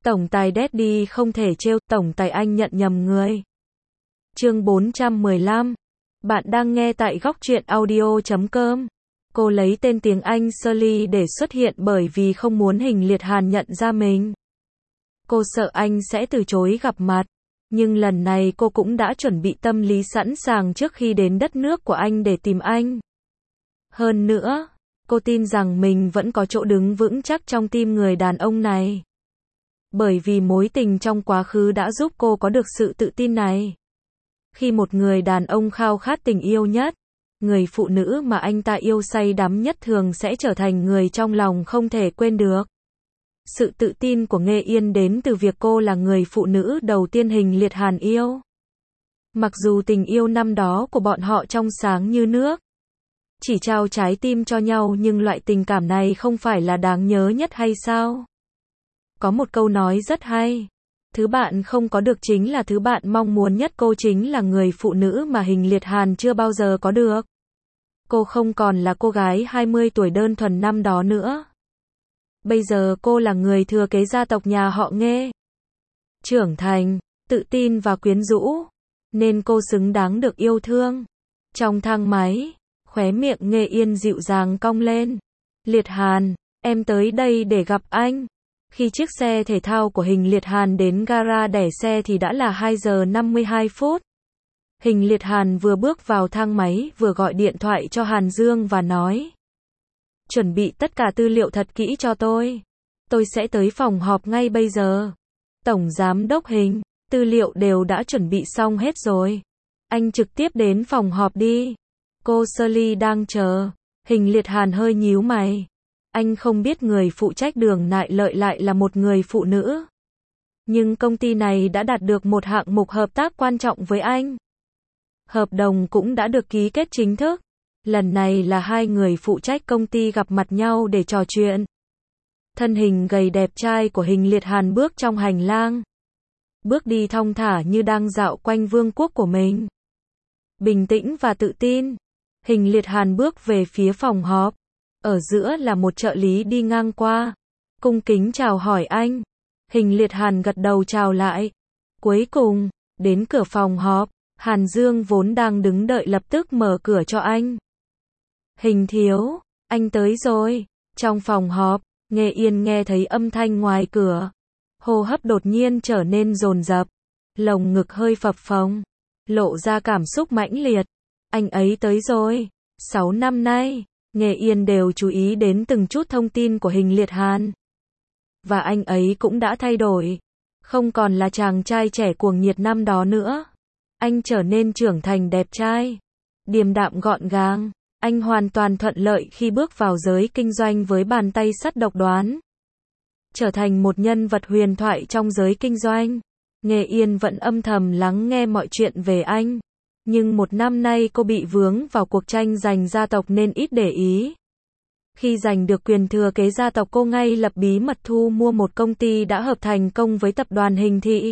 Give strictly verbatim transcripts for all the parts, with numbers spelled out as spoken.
Tổng tài Daddy không thể trêu, tổng tài anh nhận nhầm người. Chương bốn trăm mười lăm. Bạn đang nghe tại góc truyện audio chấm com. Cô lấy tên tiếng Anh Shirley để xuất hiện bởi vì không muốn Hình Liệt Hàn nhận ra mình. Cô sợ anh sẽ từ chối gặp mặt. Nhưng lần này cô cũng đã chuẩn bị tâm lý sẵn sàng trước khi đến đất nước của anh để tìm anh. Hơn nữa, cô tin rằng mình vẫn có chỗ đứng vững chắc trong tim người đàn ông này. Bởi vì mối tình trong quá khứ đã giúp cô có được sự tự tin này. Khi một người đàn ông khao khát tình yêu nhất, người phụ nữ mà anh ta yêu say đắm nhất thường sẽ trở thành người trong lòng không thể quên được. Sự tự tin của Nghê Yên đến từ việc cô là người phụ nữ đầu tiên Hình Liệt Hàn yêu. Mặc dù tình yêu năm đó của bọn họ trong sáng như nước, chỉ trao trái tim cho nhau, nhưng loại tình cảm này không phải là đáng nhớ nhất hay sao? Có một câu nói rất hay. Thứ bạn không có được chính là thứ bạn mong muốn nhất. Cô chính là người phụ nữ mà Hình Liệt Hàn chưa bao giờ có được. Cô không còn là cô gái hai mươi tuổi đơn thuần năm đó nữa. Bây giờ cô là người thừa kế gia tộc nhà họ Nghê. Trưởng thành, tự tin và quyến rũ. Nên cô xứng đáng được yêu thương. Trong thang máy, khóe miệng Nghê Yên dịu dàng cong lên. Liệt Hàn, em tới đây để gặp anh. Khi chiếc xe thể thao của Hình Liệt Hàn đến gara để xe thì đã là hai giờ năm mươi hai phút. Hình Liệt Hàn vừa bước vào thang máy vừa gọi điện thoại cho Hàn Dương và nói: chuẩn bị tất cả tư liệu thật kỹ cho tôi. Tôi sẽ tới phòng họp ngay bây giờ. Tổng giám đốc Hình, tư liệu đều đã chuẩn bị xong hết rồi. Anh trực tiếp đến phòng họp đi. Cô Shirley đang chờ. Hình Liệt Hàn hơi nhíu mày. Anh không biết người phụ trách Đường Nại Lợi lại là một người phụ nữ. Nhưng công ty này đã đạt được một hạng mục hợp tác quan trọng với anh. Hợp đồng cũng đã được ký kết chính thức. Lần này là hai người phụ trách công ty gặp mặt nhau để trò chuyện. Thân hình gầy đẹp trai của Hình Liệt Hàn bước trong hành lang. Bước đi thong thả như đang dạo quanh vương quốc của mình. Bình tĩnh và tự tin. Hình Liệt Hàn bước về phía phòng họp. Ở giữa là một trợ lý đi ngang qua. Cung kính chào hỏi anh. Hình Liệt Hàn gật đầu chào lại. Cuối cùng, đến cửa phòng họp, Hàn Dương vốn đang đứng đợi lập tức mở cửa cho anh. Hình thiếu, anh tới rồi. Trong phòng họp, Nghê Yên nghe thấy âm thanh ngoài cửa. Hô hấp đột nhiên trở nên dồn dập. Lồng ngực hơi phập phồng. Lộ ra cảm xúc mãnh liệt. Anh ấy tới rồi. Sáu năm nay, Nghê Yên đều chú ý đến từng chút thông tin của Hình Liệt Hàn. Và anh ấy cũng đã thay đổi. Không còn là chàng trai trẻ cuồng nhiệt năm đó nữa. Anh trở nên trưởng thành đẹp trai. Điềm đạm gọn gàng. Anh hoàn toàn thuận lợi khi bước vào giới kinh doanh với bàn tay sắt độc đoán. Trở thành một nhân vật huyền thoại trong giới kinh doanh. Nghê Yên vẫn âm thầm lắng nghe mọi chuyện về anh. Nhưng một năm nay cô bị vướng vào cuộc tranh giành gia tộc nên ít để ý. Khi giành được quyền thừa kế gia tộc, cô ngay lập bí mật thu mua một công ty đã hợp thành công với tập đoàn Hình Thị.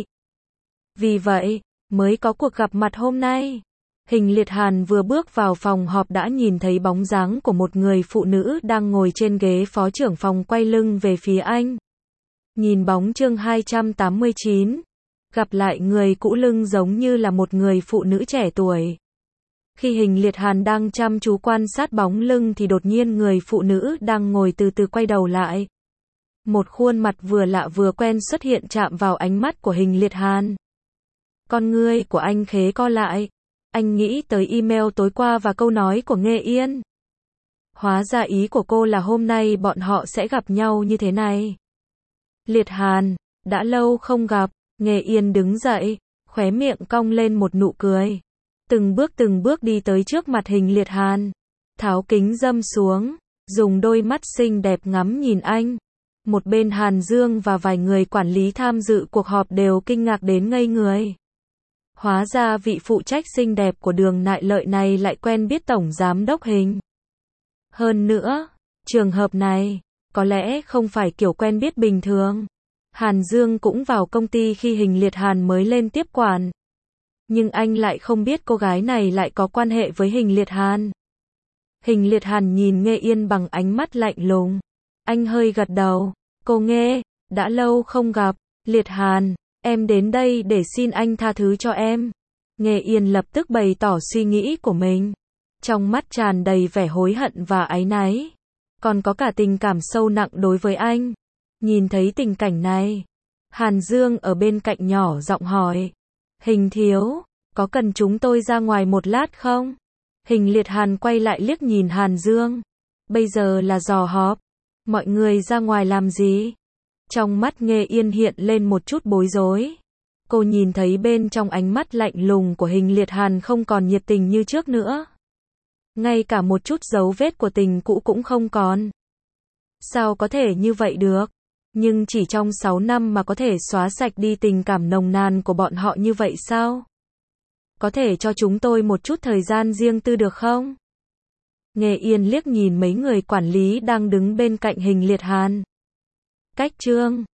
Vì vậy, mới có cuộc gặp mặt hôm nay. Hình Liệt Hàn vừa bước vào phòng họp đã nhìn thấy bóng dáng của một người phụ nữ đang ngồi trên ghế phó trưởng phòng quay lưng về phía anh. Nhìn bóng chương hai trăm tám mươi chín. Gặp lại người cũ lưng giống như là một người phụ nữ trẻ tuổi. Khi Hình Liệt Hàn đang chăm chú quan sát bóng lưng thì đột nhiên người phụ nữ đang ngồi từ từ quay đầu lại. Một khuôn mặt vừa lạ vừa quen xuất hiện chạm vào ánh mắt của Hình Liệt Hàn. Con ngươi của anh khế co lại. Anh nghĩ tới email tối qua và câu nói của Nghê Yên. Hóa ra ý của cô là hôm nay bọn họ sẽ gặp nhau như thế này. Liệt Hàn, đã lâu không gặp. Nghê Yên đứng dậy, khóe miệng cong lên một nụ cười. Từng bước từng bước đi tới trước mặt Hình Liệt Hàn. Tháo kính râm xuống, dùng đôi mắt xinh đẹp ngắm nhìn anh. Một bên Hàn Dương và vài người quản lý tham dự cuộc họp đều kinh ngạc đến ngây người. Hóa ra vị phụ trách xinh đẹp của Đường Nại Lợi này lại quen biết tổng giám đốc Hình. Hơn nữa, trường hợp này, có lẽ không phải kiểu quen biết bình thường. Hàn Dương cũng vào công ty khi Hình Liệt Hàn mới lên tiếp quản. Nhưng anh lại không biết cô gái này lại có quan hệ với Hình Liệt Hàn. Hình Liệt Hàn nhìn Nghê Yên bằng ánh mắt lạnh lùng. Anh hơi gật đầu. Cô Nghê, đã lâu không gặp. Liệt Hàn, em đến đây để xin anh tha thứ cho em. Nghê Yên lập tức bày tỏ suy nghĩ của mình. Trong mắt tràn đầy vẻ hối hận và áy náy. Còn có cả tình cảm sâu nặng đối với anh. Nhìn thấy tình cảnh này, Hàn Dương ở bên cạnh nhỏ giọng hỏi. Hình thiếu, có cần chúng tôi ra ngoài một lát không? Hình Liệt Hàn quay lại liếc nhìn Hàn Dương. Bây giờ là giờ họp. Mọi người ra ngoài làm gì? Trong mắt Nghê Yên hiện lên một chút bối rối. Cô nhìn thấy bên trong ánh mắt lạnh lùng của Hình Liệt Hàn không còn nhiệt tình như trước nữa. Ngay cả một chút dấu vết của tình cũ cũng không còn. Sao có thể như vậy được? Nhưng chỉ trong sáu năm mà có thể xóa sạch đi tình cảm nồng nàn của bọn họ như vậy sao? Có thể cho chúng tôi một chút thời gian riêng tư được không? Nghê Yên liếc nhìn mấy người quản lý đang đứng bên cạnh Hình Liệt Hàn. Cách trương.